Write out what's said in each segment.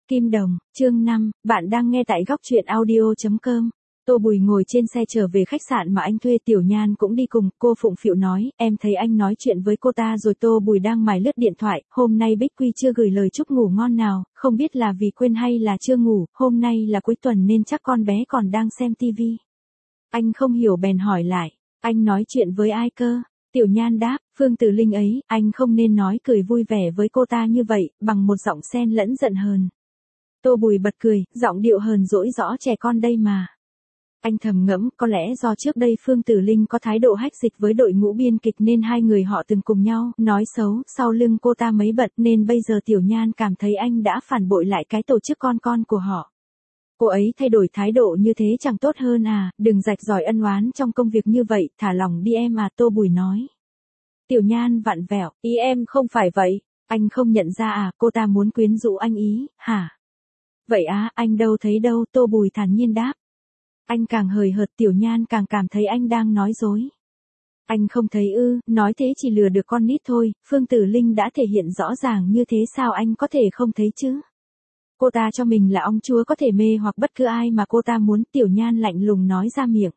Kim Đồng, chương 5, bạn đang nghe tại góc truyện audio.com. Tô Bùi ngồi trên xe trở về khách sạn mà anh thuê, Tiểu Nhan cũng đi cùng. Cô phụng phịu nói, em thấy anh nói chuyện với cô ta rồi. Tô Bùi đang mải lướt điện thoại, hôm nay Bích Quy chưa gửi lời chúc ngủ ngon nào, không biết là vì quên hay là chưa ngủ, hôm nay là cuối tuần nên chắc con bé còn đang xem tivi. Anh không hiểu bèn hỏi lại, anh nói chuyện với ai cơ? Tiểu Nhan đáp, Phương Tử Linh ấy, anh không nên nói cười vui vẻ với cô ta như vậy, bằng một giọng xen lẫn giận hờn. Tô Bùi bật cười, giọng điệu hờn dỗi rõ trẻ con đây mà. Anh thầm ngẫm, có lẽ do trước đây Phương Tử Linh có thái độ hách dịch với đội ngũ biên kịch nên hai người họ từng cùng nhau nói xấu sau lưng cô ta mấy bận, nên bây giờ Tiểu Nhan cảm thấy anh đã phản bội lại cái tổ chức con của họ. Cô ấy thay đổi thái độ như thế chẳng tốt hơn à, đừng rạch ròi ân oán trong công việc như vậy, thả lỏng đi em à, Tô Bùi nói. Tiểu Nhan vặn vẹo, ý em không phải vậy, anh không nhận ra à, cô ta muốn quyến rũ anh ý, hả? Vậy á, anh đâu thấy đâu, Tô Bùi thản nhiên đáp. Anh càng hời hợt, Tiểu Nhan càng cảm thấy anh đang nói dối. Anh không thấy ư, nói thế chỉ lừa được con nít thôi, Phương Tử Linh đã thể hiện rõ ràng như thế sao anh có thể không thấy chứ? Cô ta cho mình là ong chúa có thể mê hoặc bất cứ ai mà cô ta muốn, Tiểu Nhan lạnh lùng nói ra miệng.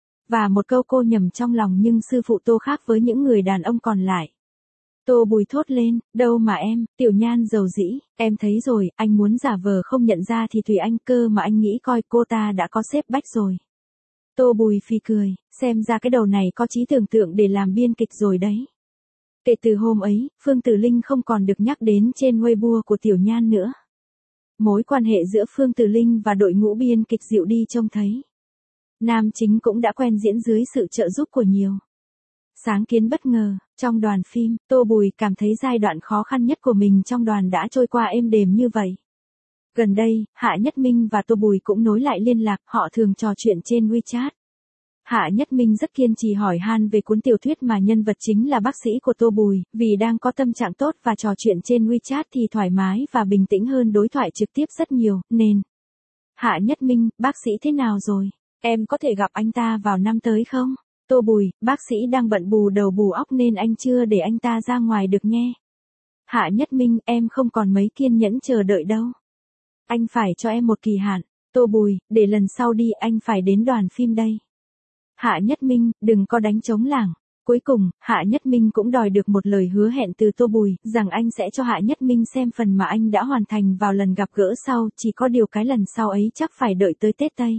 Và một câu cô nhầm trong lòng, nhưng sư phụ Tô khác với những người đàn ông còn lại. Tô Bùi thốt lên, đâu mà em, Tiểu Nhan dầu dĩ, em thấy rồi, anh muốn giả vờ không nhận ra thì tùy anh, cơ mà anh nghĩ coi cô ta đã có xếp bách rồi. Tô Bùi phì cười, xem ra cái đầu này có trí tưởng tượng để làm biên kịch rồi đấy. Kể từ hôm ấy, Phương Tử Linh không còn được nhắc đến trên Weibo của Tiểu Nhan nữa. Mối quan hệ giữa Phương Tử Linh và đội ngũ biên kịch dịu đi trông thấy. Nam chính cũng đã quen diễn dưới sự trợ giúp của nhiều sáng kiến bất ngờ. Trong đoàn phim, Tô Bùi cảm thấy giai đoạn khó khăn nhất của mình trong đoàn đã trôi qua êm đềm như vậy. Gần đây, Hạ Nhất Minh và Tô Bùi cũng nối lại liên lạc, họ thường trò chuyện trên WeChat. Hạ Nhất Minh rất kiên trì hỏi han về cuốn tiểu thuyết mà nhân vật chính là bác sĩ của Tô Bùi, vì đang có tâm trạng tốt và trò chuyện trên WeChat thì thoải mái và bình tĩnh hơn đối thoại trực tiếp rất nhiều, nên. Hạ Nhất Minh, bác sĩ thế nào rồi? Em có thể gặp anh ta vào năm tới không? Tô Bùi, bác sĩ đang bận bù đầu bù óc nên anh chưa để anh ta ra ngoài được nghe. Hạ Nhất Minh, em không còn mấy kiên nhẫn chờ đợi đâu. Anh phải cho em một kỳ hạn. Tô Bùi, để lần sau đi, anh phải đến đoàn phim đây. Hạ Nhất Minh, đừng có đánh trống lảng. Cuối cùng, Hạ Nhất Minh cũng đòi được một lời hứa hẹn từ Tô Bùi, rằng anh sẽ cho Hạ Nhất Minh xem phần mà anh đã hoàn thành vào lần gặp gỡ sau, chỉ có điều cái lần sau ấy chắc phải đợi tới Tết Tây.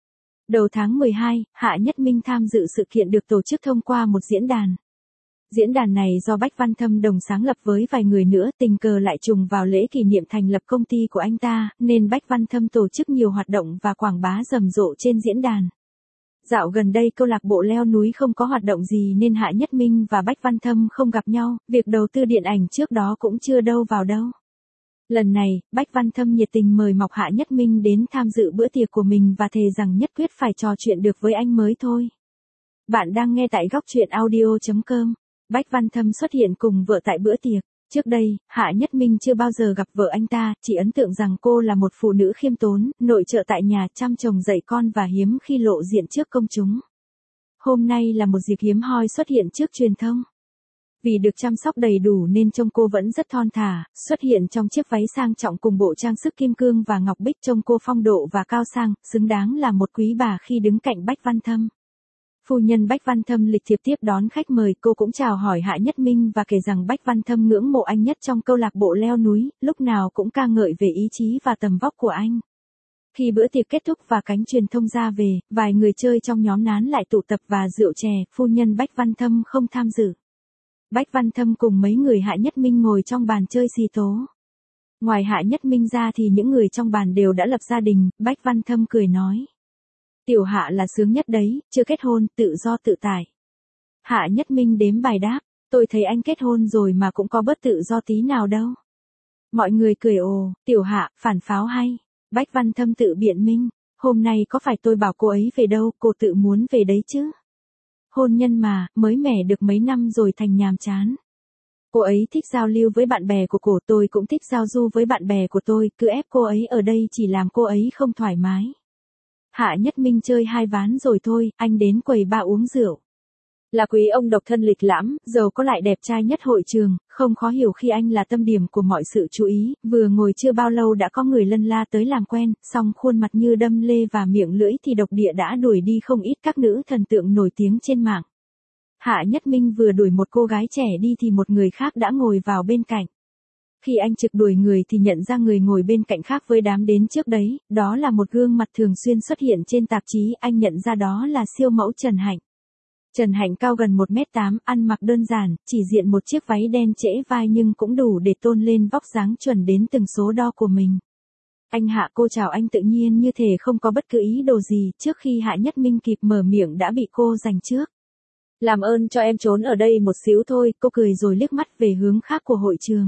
Đầu tháng 12, Hạ Nhất Minh tham dự sự kiện được tổ chức thông qua một diễn đàn. Diễn đàn này do Bách Văn Thâm đồng sáng lập với vài người nữa, tình cờ lại trùng vào lễ kỷ niệm thành lập công ty của anh ta, nên Bách Văn Thâm tổ chức nhiều hoạt động và quảng bá rầm rộ trên diễn đàn. Dạo gần đây câu lạc bộ leo núi không có hoạt động gì nên Hạ Nhất Minh và Bách Văn Thâm không gặp nhau, việc đầu tư điện ảnh trước đó cũng chưa đâu vào đâu. Lần này, Bách Văn Thâm nhiệt tình mời mọc Hạ Nhất Minh đến tham dự bữa tiệc của mình và thề rằng nhất quyết phải trò chuyện được với anh mới thôi. Bạn đang nghe tại góc truyện audio.com. Bách Văn Thâm xuất hiện cùng vợ tại bữa tiệc. Trước đây, Hạ Nhất Minh chưa bao giờ gặp vợ anh ta, chỉ ấn tượng rằng cô là một phụ nữ khiêm tốn, nội trợ tại nhà, chăm chồng dạy con và hiếm khi lộ diện trước công chúng. Hôm nay là một dịp hiếm hoi xuất hiện trước truyền thông. Vì được chăm sóc đầy đủ nên trông cô vẫn rất thon thả, xuất hiện trong chiếc váy sang trọng cùng bộ trang sức kim cương và ngọc bích, trông cô phong độ và cao sang, xứng đáng là một quý bà khi đứng cạnh Bách Văn Thâm. Phu nhân Bách Văn Thâm lịch thiệp tiếp đón khách mời, cô cũng chào hỏi Hạ Nhất Minh và kể rằng Bách Văn Thâm ngưỡng mộ anh nhất trong câu lạc bộ leo núi, lúc nào cũng ca ngợi về ý chí và tầm vóc của anh. Khi bữa tiệc kết thúc và cánh truyền thông ra về, vài người chơi trong nhóm nán lại tụ tập và rượu chè, phu nhân Bách Văn Thâm không tham dự. Bách Văn Thâm cùng mấy người Hạ Nhất Minh ngồi trong bàn chơi xì tố. Ngoài Hạ Nhất Minh ra thì những người trong bàn đều đã lập gia đình, Bách Văn Thâm cười nói. Tiểu Hạ là sướng nhất đấy, chưa kết hôn, tự do tự tại. Hạ Nhất Minh đếm bài đáp, tôi thấy anh kết hôn rồi mà cũng có bớt tự do tí nào đâu. Mọi người cười ồ, Tiểu Hạ, phản pháo hay. Bách Văn Thâm tự biện minh, hôm nay có phải tôi bảo cô ấy về đâu, cô tự muốn về đấy chứ. Hôn nhân mà, mới mẻ được mấy năm rồi thành nhàm chán. Cô ấy thích giao lưu với bạn bè của cô, tôi cũng thích giao du với bạn bè của tôi, cứ ép cô ấy ở đây chỉ làm cô ấy không thoải mái. Hạ Nhất Minh chơi hai ván rồi thôi, anh đến quầy bar uống rượu. Là quý ông độc thân lịch lãm, giàu có lại đẹp trai nhất hội trường, không khó hiểu khi anh là tâm điểm của mọi sự chú ý, vừa ngồi chưa bao lâu đã có người lân la tới làm quen, song khuôn mặt như đâm lê và miệng lưỡi thì độc địa đã đuổi đi không ít các nữ thần tượng nổi tiếng trên mạng. Hạ Nhất Minh vừa đuổi một cô gái trẻ đi thì một người khác đã ngồi vào bên cạnh. Khi anh trực đuổi người thì nhận ra người ngồi bên cạnh khác với đám đến trước đấy, đó là một gương mặt thường xuyên xuất hiện trên tạp chí, anh nhận ra đó là siêu mẫu Trần Hạnh. Trần Hạnh cao gần 1m8, ăn mặc đơn giản, chỉ diện một chiếc váy đen trễ vai nhưng cũng đủ để tôn lên vóc dáng chuẩn đến từng số đo của mình. Anh Hạ, cô chào anh, tự nhiên như thể không có bất cứ ý đồ gì, trước khi Hạ Nhất Minh kịp mở miệng đã bị cô giành trước. Làm ơn cho em trốn ở đây một xíu thôi, cô cười rồi liếc mắt về hướng khác của hội trường.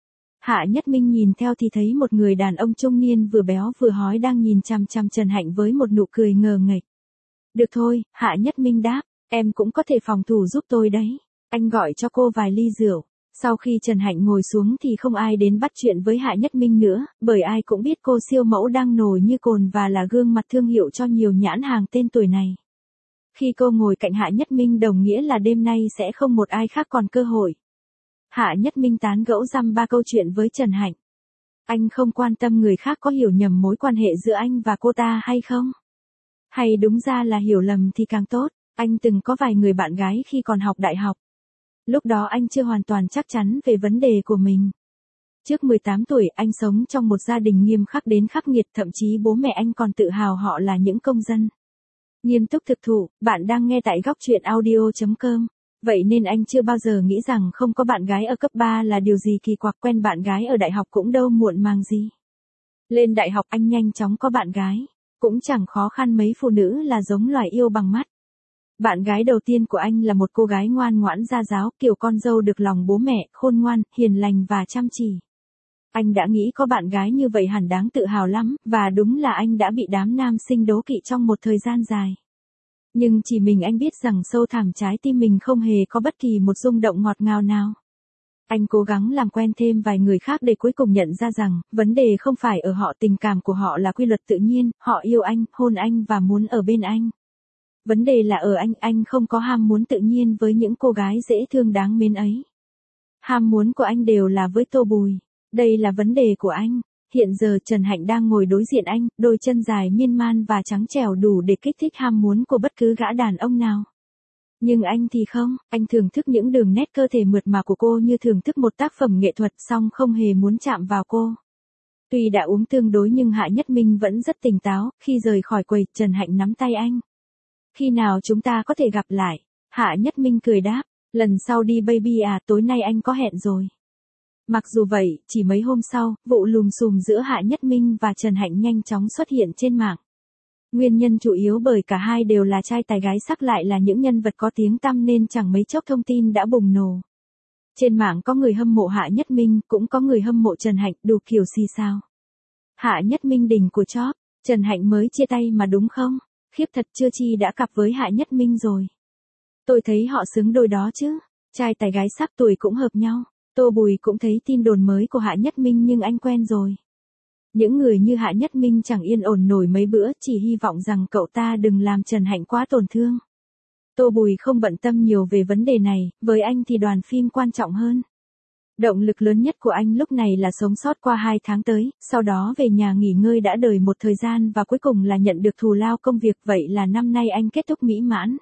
Hạ Nhất Minh nhìn theo thì thấy một người đàn ông trung niên vừa béo vừa hói đang nhìn chằm chằm Trần Hạnh với một nụ cười ngờ nghệch. Được thôi, Hạ Nhất Minh đáp, em cũng có thể phòng thủ giúp tôi đấy. Anh gọi cho cô vài ly rượu. Sau khi Trần Hạnh ngồi xuống thì không ai đến bắt chuyện với Hạ Nhất Minh nữa, bởi ai cũng biết cô siêu mẫu đang nổi như cồn và là gương mặt thương hiệu cho nhiều nhãn hàng tên tuổi này. Khi cô ngồi cạnh Hạ Nhất Minh đồng nghĩa là đêm nay sẽ không một ai khác còn cơ hội. Hạ Nhất Minh tán gẫu dăm ba câu chuyện với Trần Hạnh. Anh không quan tâm người khác có hiểu nhầm mối quan hệ giữa anh và cô ta hay không. Hay đúng ra là hiểu lầm thì càng tốt, anh từng có vài người bạn gái khi còn học đại học. Lúc đó anh chưa hoàn toàn chắc chắn về vấn đề của mình. Trước 18 tuổi anh sống trong một gia đình nghiêm khắc đến khắc nghiệt, thậm chí bố mẹ anh còn tự hào họ là những công dân nghiêm túc thực thụ. Bạn đang nghe tại góc truyện audio.com. Vậy nên anh chưa bao giờ nghĩ rằng không có bạn gái ở cấp 3 là điều gì kỳ quặc, quen bạn gái ở đại học cũng đâu muộn màng gì. Lên đại học anh nhanh chóng có bạn gái, cũng chẳng khó khăn mấy, phụ nữ là giống loài yêu bằng mắt. Bạn gái đầu tiên của anh là một cô gái ngoan ngoãn gia giáo, kiểu con dâu được lòng bố mẹ, khôn ngoan, hiền lành và chăm chỉ. Anh đã nghĩ có bạn gái như vậy hẳn đáng tự hào lắm, và đúng là anh đã bị đám nam sinh đố kỵ trong một thời gian dài. Nhưng chỉ mình anh biết rằng sâu thẳm trái tim mình không hề có bất kỳ một rung động ngọt ngào nào. Anh cố gắng làm quen thêm vài người khác để cuối cùng nhận ra rằng, vấn đề không phải ở họ, tình cảm của họ là quy luật tự nhiên, họ yêu anh, hôn anh và muốn ở bên anh. Vấn đề là ở anh không có ham muốn tự nhiên với những cô gái dễ thương đáng mến ấy. Ham muốn của anh đều là với Tô Bùi. Đây là vấn đề của anh. Hiện giờ Trần Hạnh đang ngồi đối diện anh, đôi chân dài miên man và trắng trẻo đủ để kích thích ham muốn của bất cứ gã đàn ông nào. Nhưng anh thì không, anh thưởng thức những đường nét cơ thể mượt mà của cô như thưởng thức một tác phẩm nghệ thuật, song không hề muốn chạm vào cô. Tuy đã uống tương đối nhưng Hạ Nhất Minh vẫn rất tỉnh táo, khi rời khỏi quầy, Trần Hạnh nắm tay anh. Khi nào chúng ta có thể gặp lại? Hạ Nhất Minh cười đáp, lần sau đi baby à, tối nay anh có hẹn rồi. Mặc dù vậy, chỉ mấy hôm sau, vụ lùm xùm giữa Hạ Nhất Minh và Trần Hạnh nhanh chóng xuất hiện trên mạng. Nguyên nhân chủ yếu bởi cả hai đều là trai tài gái sắc, lại là những nhân vật có tiếng tăm nên chẳng mấy chốc thông tin đã bùng nổ. Trên mạng có người hâm mộ Hạ Nhất Minh, cũng có người hâm mộ Trần Hạnh, đủ kiểu xì xào. Hạ Nhất Minh đỉnh của chóp, Trần Hạnh mới chia tay mà đúng không? Khiếp thật, chưa chi đã cặp với Hạ Nhất Minh rồi. Tôi thấy họ xứng đôi đó chứ, trai tài gái sắc, tuổi cũng hợp nhau. Tô Bùi cũng thấy tin đồn mới của Hạ Nhất Minh nhưng anh quen rồi. Những người như Hạ Nhất Minh chẳng yên ổn nổi mấy bữa, chỉ hy vọng rằng cậu ta đừng làm Trần Hạnh quá tổn thương. Tô Bùi không bận tâm nhiều về vấn đề này, với anh thì đoàn phim quan trọng hơn. Động lực lớn nhất của anh lúc này là sống sót qua 2 tháng tới, sau đó về nhà nghỉ ngơi đã đời một thời gian và cuối cùng là nhận được thù lao công việc, vậy là năm nay anh kết thúc mỹ mãn.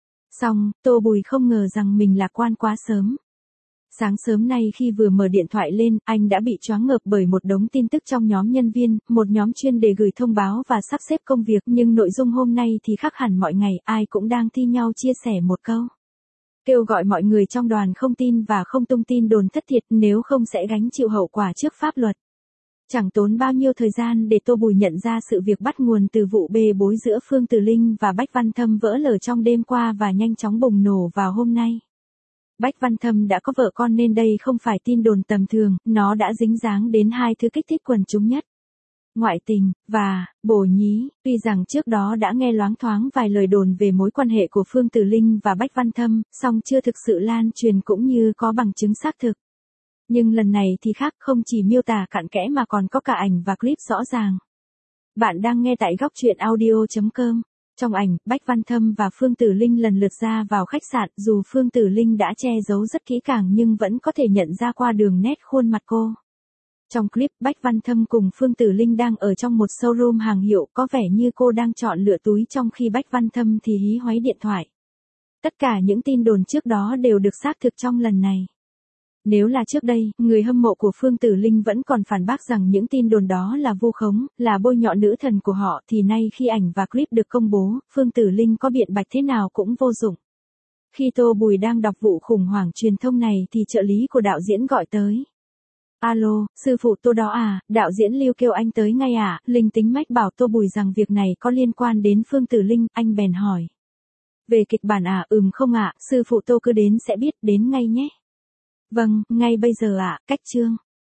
Xong, Tô Bùi không ngờ rằng mình lạc quan quá sớm. Sáng sớm nay khi vừa mở điện thoại lên, anh đã bị choáng ngợp bởi một đống tin tức trong nhóm nhân viên, một nhóm chuyên để gửi thông báo và sắp xếp công việc, nhưng nội dung hôm nay thì khác hẳn mọi ngày, ai cũng đang thi nhau chia sẻ một câu. Kêu gọi mọi người trong đoàn không tin và không tung tin đồn thất thiệt, nếu không sẽ gánh chịu hậu quả trước pháp luật. Chẳng tốn bao nhiêu thời gian để Tô Bùi nhận ra sự việc bắt nguồn từ vụ bê bối giữa Phương Tử Linh và Bách Văn Thâm vỡ lở trong đêm qua và nhanh chóng bùng nổ vào hôm nay. Bách Văn Thâm đã có vợ con nên đây không phải tin đồn tầm thường, nó đã dính dáng đến hai thứ kích thích quần chúng nhất. Ngoại tình, và, bồ nhí. Tuy rằng trước đó đã nghe loáng thoáng vài lời đồn về mối quan hệ của Phương Tử Linh và Bách Văn Thâm, song chưa thực sự lan truyền cũng như có bằng chứng xác thực. Nhưng lần này thì khác, không chỉ miêu tả cặn kẽ mà còn có cả ảnh và clip rõ ràng. Bạn đang nghe tại góc truyện audio.com. Trong ảnh, Bách Văn Thâm và Phương Tử Linh lần lượt ra vào khách sạn, dù Phương Tử Linh đã che giấu rất kỹ càng nhưng vẫn có thể nhận ra qua đường nét khuôn mặt cô. Trong clip, Bách Văn Thâm cùng Phương Tử Linh đang ở trong một showroom hàng hiệu, có vẻ như cô đang chọn lựa túi trong khi Bách Văn Thâm thì hí hoáy điện thoại. Tất cả những tin đồn trước đó đều được xác thực trong lần này. Nếu là trước đây, người hâm mộ của Phương Tử Linh vẫn còn phản bác rằng những tin đồn đó là vu khống, là bôi nhọ nữ thần của họ, thì nay khi ảnh và clip được công bố, Phương Tử Linh có biện bạch thế nào cũng vô dụng. Khi Tô Bùi đang đọc vụ khủng hoảng truyền thông này thì trợ lý của đạo diễn gọi tới. Alo, sư phụ Tô đó à, đạo diễn Lưu kêu anh tới ngay à, linh tính mách bảo Tô Bùi rằng việc này có liên quan đến Phương Tử Linh, anh bèn hỏi. Về kịch bản à, không ạ, sư phụ Tô cứ đến sẽ biết, đến ngay nhé. Vâng, ngay bây giờ ạ, cách chương.